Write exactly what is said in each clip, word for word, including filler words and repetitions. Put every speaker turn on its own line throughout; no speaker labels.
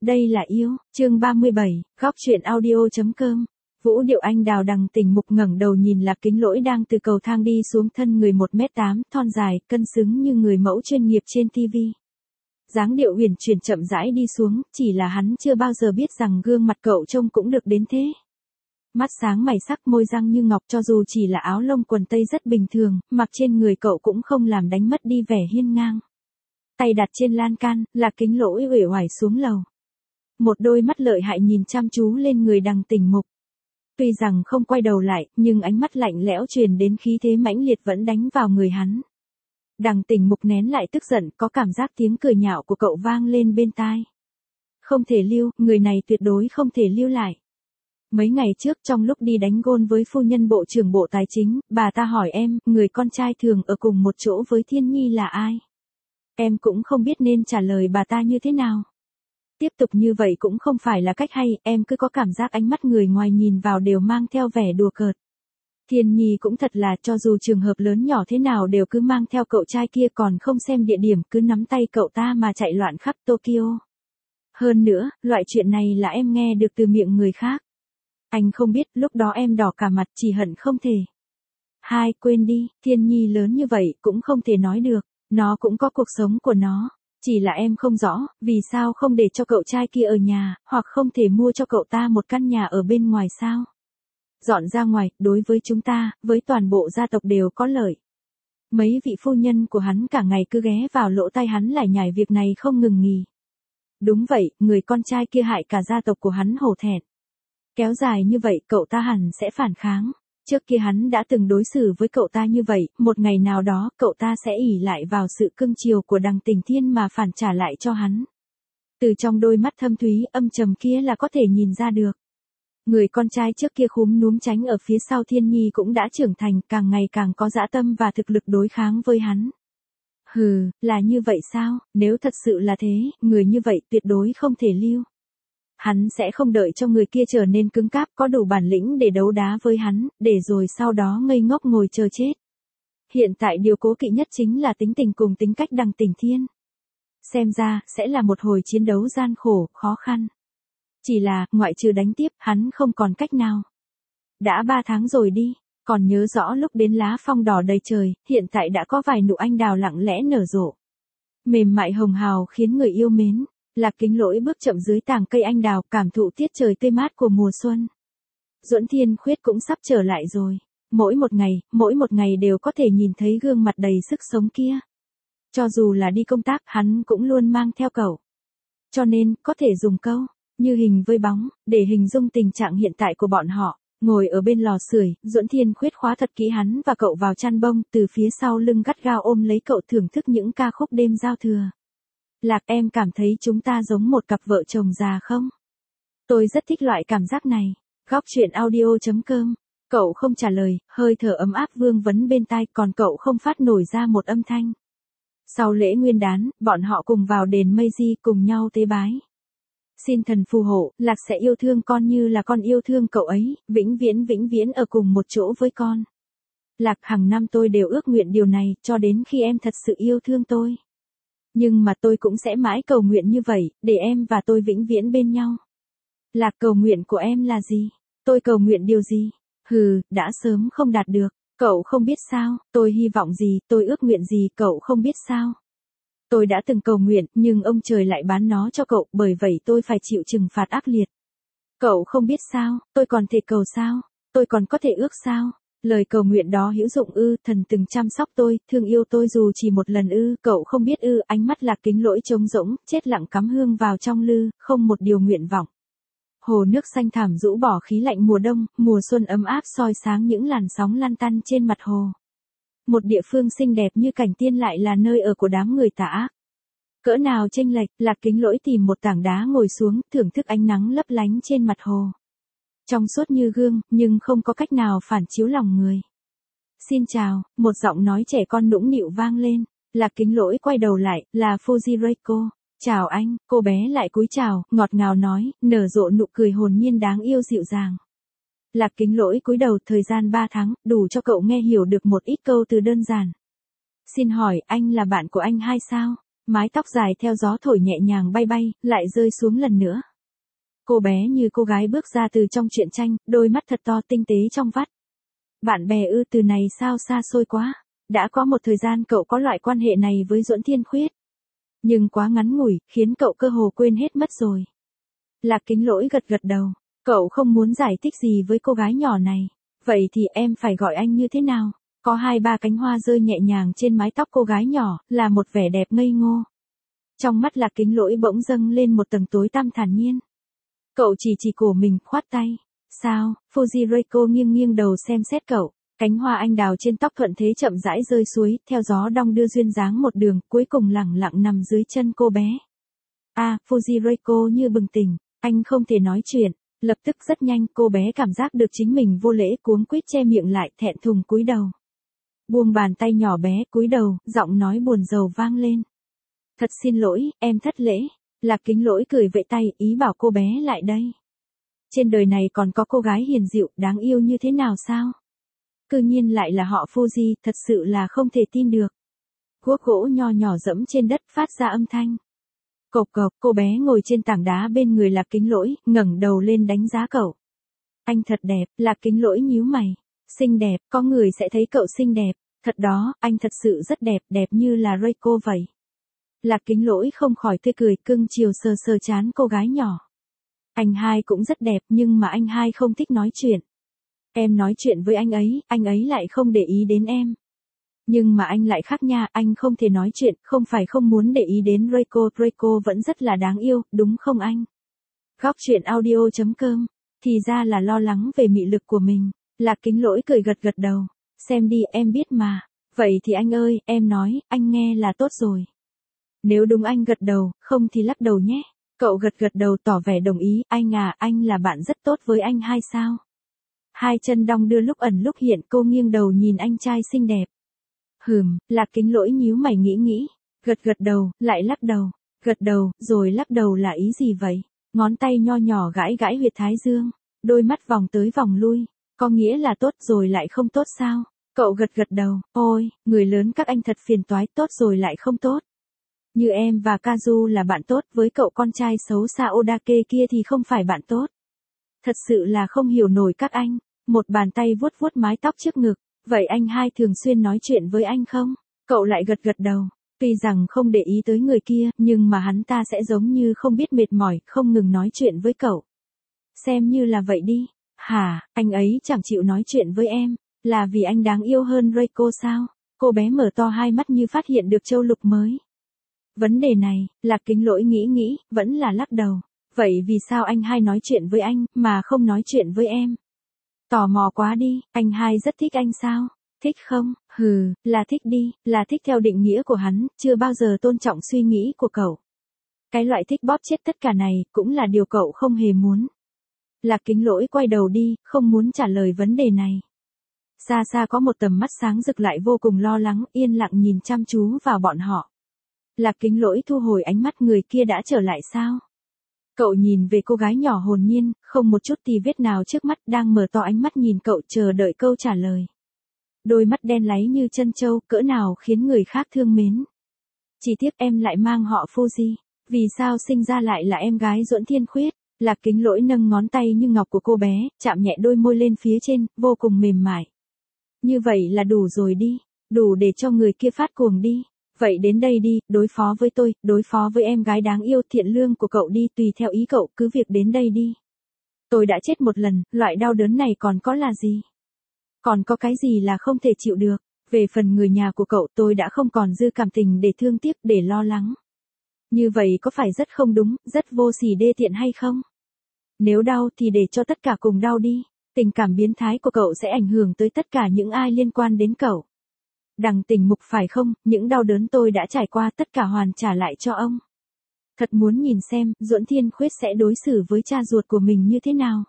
Đây là yêu, chương ba mươi bảy, góc truyện audio.com. Vũ điệu anh đào đằng tỉnh mục ngẩng đầu nhìn Lạc Kính Lỗi đang từ cầu thang đi xuống, thân người một mét tám, thon dài, cân xứng như người mẫu chuyên nghiệp trên ti vi. Dáng điệu huyền chuyển chậm rãi đi xuống, chỉ là hắn chưa bao giờ biết rằng gương mặt cậu trông cũng được đến thế. Mắt sáng mày sắc, môi răng như ngọc, cho dù chỉ là áo lông quần tây rất bình thường, mặc trên người cậu cũng không làm đánh mất đi vẻ hiên ngang. Tay đặt trên lan can, Lạc Kính Lỗi uể oải xuống lầu. Một đôi mắt lợi hại nhìn chăm chú lên người đằng tỉnh mục. Tuy rằng không quay đầu lại, nhưng ánh mắt lạnh lẽo truyền đến khí thế mãnh liệt vẫn đánh vào người hắn. Đằng tỉnh mục nén lại tức giận, có cảm giác tiếng cười nhạo của cậu vang lên bên tai. Không thể lưu, người này tuyệt đối không thể lưu lại. Mấy ngày trước trong lúc đi đánh gôn với phu nhân bộ trưởng bộ tài chính, bà ta hỏi em, người con trai thường ở cùng một chỗ với Thiên Nhi là ai? Em cũng không biết nên trả lời bà ta như thế nào. Tiếp tục như vậy cũng không phải là cách hay, em cứ có cảm giác ánh mắt người ngoài nhìn vào đều mang theo vẻ đùa cợt. Thiên Nhi cũng thật là, cho dù trường hợp lớn nhỏ thế nào đều cứ mang theo cậu trai kia, còn không xem địa điểm, cứ nắm tay cậu ta mà chạy loạn khắp Tokyo. Hơn nữa, loại chuyện này là em nghe được từ miệng người khác. Anh không biết, lúc đó em đỏ cả mặt, chỉ hận không thể. Hai, quên đi, Thiên Nhi lớn như vậy cũng không thể nói được, nó cũng có cuộc sống của nó. Chỉ là em không rõ, vì sao không để cho cậu trai kia ở nhà, hoặc không thể mua cho cậu ta một căn nhà ở bên ngoài sao? Dọn ra ngoài, đối với chúng ta, với toàn bộ gia tộc đều có lợi. Mấy vị phu nhân của hắn cả ngày cứ ghé vào lỗ tai hắn lải nhải việc này không ngừng nghỉ. Đúng vậy, người con trai kia hại cả gia tộc của hắn hổ thẹn. Kéo dài như vậy, cậu ta hẳn sẽ phản kháng. Trước kia hắn đã từng đối xử với cậu ta như vậy, một ngày nào đó, cậu ta sẽ ỷ lại vào sự cưng chiều của đằng Tình Thiên mà phản trả lại cho hắn. Từ trong đôi mắt thâm thúy âm trầm kia là có thể nhìn ra được. Người con trai trước kia khúm núm tránh ở phía sau Thiên Nhi cũng đã trưởng thành, càng ngày càng có dã tâm và thực lực đối kháng với hắn. Hừ, là như vậy sao? Nếu thật sự là thế, người như vậy tuyệt đối không thể lưu. Hắn sẽ không đợi cho người kia trở nên cứng cáp, có đủ bản lĩnh để đấu đá với hắn, để rồi sau đó ngây ngốc ngồi chờ chết. Hiện tại điều cố kỵ nhất chính là tính tình cùng tính cách đằng Tình Thiên. Xem ra, sẽ là một hồi chiến đấu gian khổ, khó khăn. Chỉ là, ngoại trừ đánh tiếp, hắn không còn cách nào. Đã ba tháng rồi đi, còn nhớ rõ lúc đến lá phong đỏ đầy trời, hiện tại đã có vài nụ anh đào lặng lẽ nở rộ. Mềm mại hồng hào khiến người yêu mến. Lạc Kính Lỗi bước chậm dưới tàng cây anh đào, cảm thụ tiết trời tươi mát của mùa xuân. Duẫn Thiên Khuyết cũng sắp trở lại rồi. Mỗi một ngày, mỗi một ngày đều có thể nhìn thấy gương mặt đầy sức sống kia. Cho dù là đi công tác, hắn cũng luôn mang theo cậu. Cho nên, có thể dùng câu, như hình với bóng, để hình dung tình trạng hiện tại của bọn họ. Ngồi ở bên lò sưởi, Duẫn Thiên Khuyết khóa thật kỹ hắn và cậu vào chăn bông, từ phía sau lưng gắt gao ôm lấy cậu thưởng thức những ca khúc đêm giao thừa. Lạc, em cảm thấy chúng ta giống một cặp vợ chồng già không? Tôi rất thích loại cảm giác này. Góc truyện audio.com. Cậu không trả lời, hơi thở ấm áp vương vấn bên tai, còn cậu không phát nổi ra một âm thanh. Sau lễ Nguyên đán, bọn họ cùng vào đền Meiji cùng nhau tế bái. Xin thần phù hộ, Lạc sẽ yêu thương con như là con yêu thương cậu ấy, vĩnh viễn vĩnh viễn ở cùng một chỗ với con. Lạc, hàng năm tôi đều ước nguyện điều này, cho đến khi em thật sự yêu thương tôi. Nhưng mà tôi cũng sẽ mãi cầu nguyện như vậy, để em và tôi vĩnh viễn bên nhau. Lạc, cầu nguyện của em là gì? Tôi cầu nguyện điều gì? Hừ, đã sớm không đạt được. Cậu không biết sao, tôi hy vọng gì, tôi ước nguyện gì, cậu không biết sao. Tôi đã từng cầu nguyện, nhưng ông trời lại bán nó cho cậu, bởi vậy tôi phải chịu trừng phạt ác liệt. Cậu không biết sao, tôi còn thể cầu sao? Tôi còn có thể ước sao? Lời cầu nguyện đó hữu dụng ư? Thần từng chăm sóc tôi, thương yêu tôi dù chỉ một lần ư? Cậu không biết ư? Ánh mắt Lạc Kính Lỗi trống rỗng, chết lặng cắm hương vào trong lư, không một điều nguyện vọng. Hồ nước xanh thẳm rũ bỏ khí lạnh mùa đông, mùa xuân ấm áp soi sáng những làn sóng lăn tăn trên mặt hồ. Một địa phương xinh đẹp như cảnh tiên lại là nơi ở của đám người tà ác. Cỡ nào chênh lệch, Lạc Kính Lỗi tìm một tảng đá ngồi xuống, thưởng thức ánh nắng lấp lánh trên mặt hồ. Trong suốt như gương, nhưng không có cách nào phản chiếu lòng người. Xin chào, một giọng nói trẻ con nũng nịu vang lên. Lạc Kính Lỗi quay đầu lại, là Fujireko. Chào anh, cô bé lại cúi chào, ngọt ngào nói, nở rộ nụ cười hồn nhiên đáng yêu dịu dàng. Lạc Kính Lỗi cúi đầu, thời gian ba tháng, đủ cho cậu nghe hiểu được một ít câu từ đơn giản. Xin hỏi, anh là bạn của anh hay sao? Mái tóc dài theo gió thổi nhẹ nhàng bay bay, lại rơi xuống lần nữa. Cô bé như cô gái bước ra từ trong truyện tranh, đôi mắt thật to tinh tế trong vắt. Bạn bè ư, từ này sao xa xôi quá. Đã có một thời gian cậu có loại quan hệ này với Duẫn Thiên Khuyết. Nhưng quá ngắn ngủi, khiến cậu cơ hồ quên hết mất rồi. Lạc Kính Lỗi gật gật đầu. Cậu không muốn giải thích gì với cô gái nhỏ này. Vậy thì em phải gọi anh như thế nào? Có hai ba cánh hoa rơi nhẹ nhàng trên mái tóc cô gái nhỏ, là một vẻ đẹp ngây ngô. Trong mắt Lạc Kính Lỗi bỗng dâng lên một tầng tối tăm thản nhiên. Cậu chỉ chỉ cổ mình, khoát tay. Sao? Fuji Reiko nghiêng nghiêng đầu xem xét cậu. Cánh hoa anh đào trên tóc thuận thế chậm rãi rơi suối, theo gió đong đưa duyên dáng một đường, cuối cùng lẳng lặng nằm dưới chân cô bé. À, Fuji Reiko như bừng tỉnh, anh không thể nói chuyện. Lập tức rất nhanh cô bé cảm giác được chính mình vô lễ, cuống quýt che miệng lại, thẹn thùng cúi đầu. Buông bàn tay nhỏ bé, cúi đầu, giọng nói buồn rầu vang lên. Thật xin lỗi, em thất lễ. Lạc Kính Lỗi cười vẫy tay, ý bảo cô bé lại đây. Trên đời này còn có cô gái hiền dịu, đáng yêu như thế nào sao? Cư nhiên lại là họ Fuji, thật sự là không thể tin được. Guốc gỗ nho nhỏ dẫm trên đất phát ra âm thanh. Cộc cộc, cô bé ngồi trên tảng đá bên người Lạc Kính Lỗi, ngẩng đầu lên đánh giá cậu. Anh thật đẹp, Lạc Kính Lỗi nhíu mày. Xinh đẹp, có người sẽ thấy cậu xinh đẹp. Thật đó, anh thật sự rất đẹp, đẹp như là Reiko vậy. Lạc Kính Lỗi không khỏi tươi cười, cưng chiều sờ sờ trán cô gái nhỏ. Anh hai cũng rất đẹp, nhưng mà anh hai không thích nói chuyện. Em nói chuyện với anh ấy, anh ấy lại không để ý đến em. Nhưng mà anh lại khác nha, anh không thể nói chuyện, không phải không muốn để ý đến Reiko, Reiko vẫn rất là đáng yêu, đúng không anh? Góc truyện audio chấm com, thì ra là lo lắng về mị lực của mình. Lạc Kính Lỗi cười gật gật đầu. Xem đi, em biết mà. Vậy thì anh ơi, em nói, anh nghe là tốt rồi. Nếu đúng anh gật đầu, không thì lắc đầu nhé. Cậu gật gật đầu tỏ vẻ đồng ý, anh à, anh là bạn rất tốt với anh hai sao? Hai chân đong đưa lúc ẩn lúc hiện, cô nghiêng đầu nhìn anh trai xinh đẹp. Hừm, Lạc Kính Lỗi nhíu mày nghĩ nghĩ, gật gật đầu, lại lắc đầu, gật đầu, rồi lắc đầu là ý gì vậy? Ngón tay nho nhỏ gãi gãi huyệt thái dương, đôi mắt vòng tới vòng lui, có nghĩa là tốt rồi lại không tốt sao? Cậu gật gật đầu, ôi, người lớn các anh thật phiền toái, tốt rồi lại không tốt. Như em và Kazu là bạn tốt, với cậu con trai xấu xa Odake kia thì không phải bạn tốt. Thật sự là không hiểu nổi các anh. Một bàn tay vuốt vuốt mái tóc trước ngực. Vậy anh hai thường xuyên nói chuyện với anh không? Cậu lại gật gật đầu. Tuy rằng không để ý tới người kia, nhưng mà hắn ta sẽ giống như không biết mệt mỏi, không ngừng nói chuyện với cậu. Xem như là vậy đi. Hả, anh ấy chẳng chịu nói chuyện với em. Là vì anh đáng yêu hơn Reiko sao? Cô bé mở to hai mắt như phát hiện được châu lục mới. Vấn đề này, Lạc Kính Lỗi nghĩ nghĩ, vẫn là lắc đầu. Vậy vì sao anh hai nói chuyện với anh, mà không nói chuyện với em? Tò mò quá đi, anh hai rất thích anh sao? Thích không? Hừ, là thích đi, là thích theo định nghĩa của hắn, chưa bao giờ tôn trọng suy nghĩ của cậu. Cái loại thích bóp chết tất cả này, cũng là điều cậu không hề muốn. Lạc Kính Lỗi quay đầu đi, không muốn trả lời vấn đề này. Xa xa có một tầm mắt sáng rực lại vô cùng lo lắng, yên lặng nhìn chăm chú vào bọn họ. Lạc Kính Lỗi thu hồi ánh mắt, người kia đã trở lại sao? Cậu nhìn về cô gái nhỏ hồn nhiên, không một chút tì vết nào trước mắt, đang mở to ánh mắt nhìn cậu chờ đợi câu trả lời. Đôi mắt đen láy như chân trâu, cỡ nào khiến người khác thương mến. Chỉ tiếc em lại mang họ Fuji, vì sao sinh ra lại là em gái Duẫn Thiên Khuyết? Lạc Kính Lỗi nâng ngón tay như ngọc của cô bé, chạm nhẹ đôi môi lên phía trên, vô cùng mềm mại. Như vậy là đủ rồi đi, đủ để cho người kia phát cuồng đi. Vậy đến đây đi, đối phó với tôi, đối phó với em gái đáng yêu thiện lương của cậu đi, tùy theo ý cậu, cứ việc đến đây đi. Tôi đã chết một lần, loại đau đớn này còn có là gì? Còn có cái gì là không thể chịu được? Về phần người nhà của cậu, tôi đã không còn dư cảm tình để thương tiếc, để lo lắng. Như vậy có phải rất không đúng, rất vô sỉ đê tiện hay không? Nếu đau thì để cho tất cả cùng đau đi. Tình cảm biến thái của cậu sẽ ảnh hưởng tới tất cả những ai liên quan đến cậu. Đằng Tình Mục phải không, những đau đớn tôi đã trải qua tất cả hoàn trả lại cho ông. Thật muốn nhìn xem, Duẫn Thiên Khuyết sẽ đối xử với cha ruột của mình như thế nào.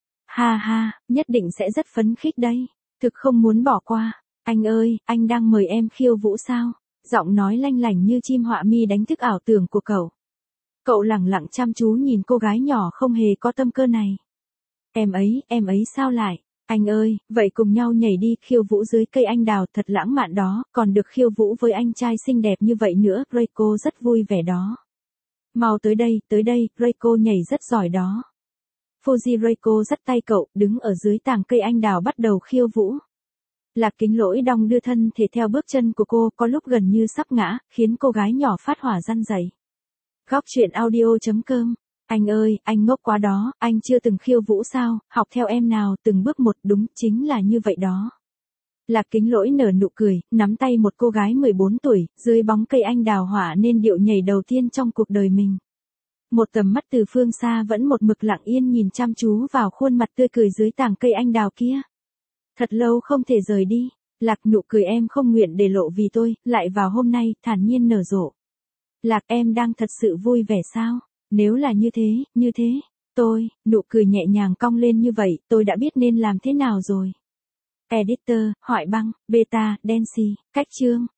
Ha ha, nhất định sẽ rất phấn khích đây. Thực không muốn bỏ qua. Anh ơi, anh đang mời em khiêu vũ sao? Giọng nói lanh lảnh như chim họa mi đánh thức ảo tưởng của cậu. Cậu lẳng lặng chăm chú nhìn cô gái nhỏ không hề có tâm cơ này. Em ấy, em ấy sao lại? Anh ơi, vậy cùng nhau nhảy đi, khiêu vũ dưới cây anh đào, thật lãng mạn đó, còn được khiêu vũ với anh trai xinh đẹp như vậy nữa, Reiko rất vui vẻ đó. Mau tới đây, tới đây, Reiko nhảy rất giỏi đó. Fuji Reiko dắt tay cậu, đứng ở dưới tàng cây anh đào bắt đầu khiêu vũ. Lạc Kính Lỗi đong đưa thân thể theo bước chân của cô, có lúc gần như sắp ngã, khiến cô gái nhỏ phát hỏa răn rẩy. Góc truyện audio chấm com. Anh ơi, anh ngốc quá đó, anh chưa từng khiêu vũ sao, học theo em nào, từng bước một, đúng, chính là như vậy đó. Lạc Kính Lỗi nở nụ cười, nắm tay một cô gái mười bốn tuổi, dưới bóng cây anh đào họa nên điệu nhảy đầu tiên trong cuộc đời mình. Một tầm mắt từ phương xa vẫn một mực lặng yên nhìn chăm chú vào khuôn mặt tươi cười dưới tàng cây anh đào kia. Thật lâu không thể rời đi, Lạc nụ cười em không nguyện để lộ vì tôi, lại vào hôm nay, thản nhiên nở rộ. Lạc em đang thật sự vui vẻ sao? Nếu là như thế, như thế, tôi, nụ cười nhẹ nhàng cong lên như vậy, tôi đã biết nên làm thế nào rồi. Editor, Hoại Băng, Beta, Dancy, Cách Chương.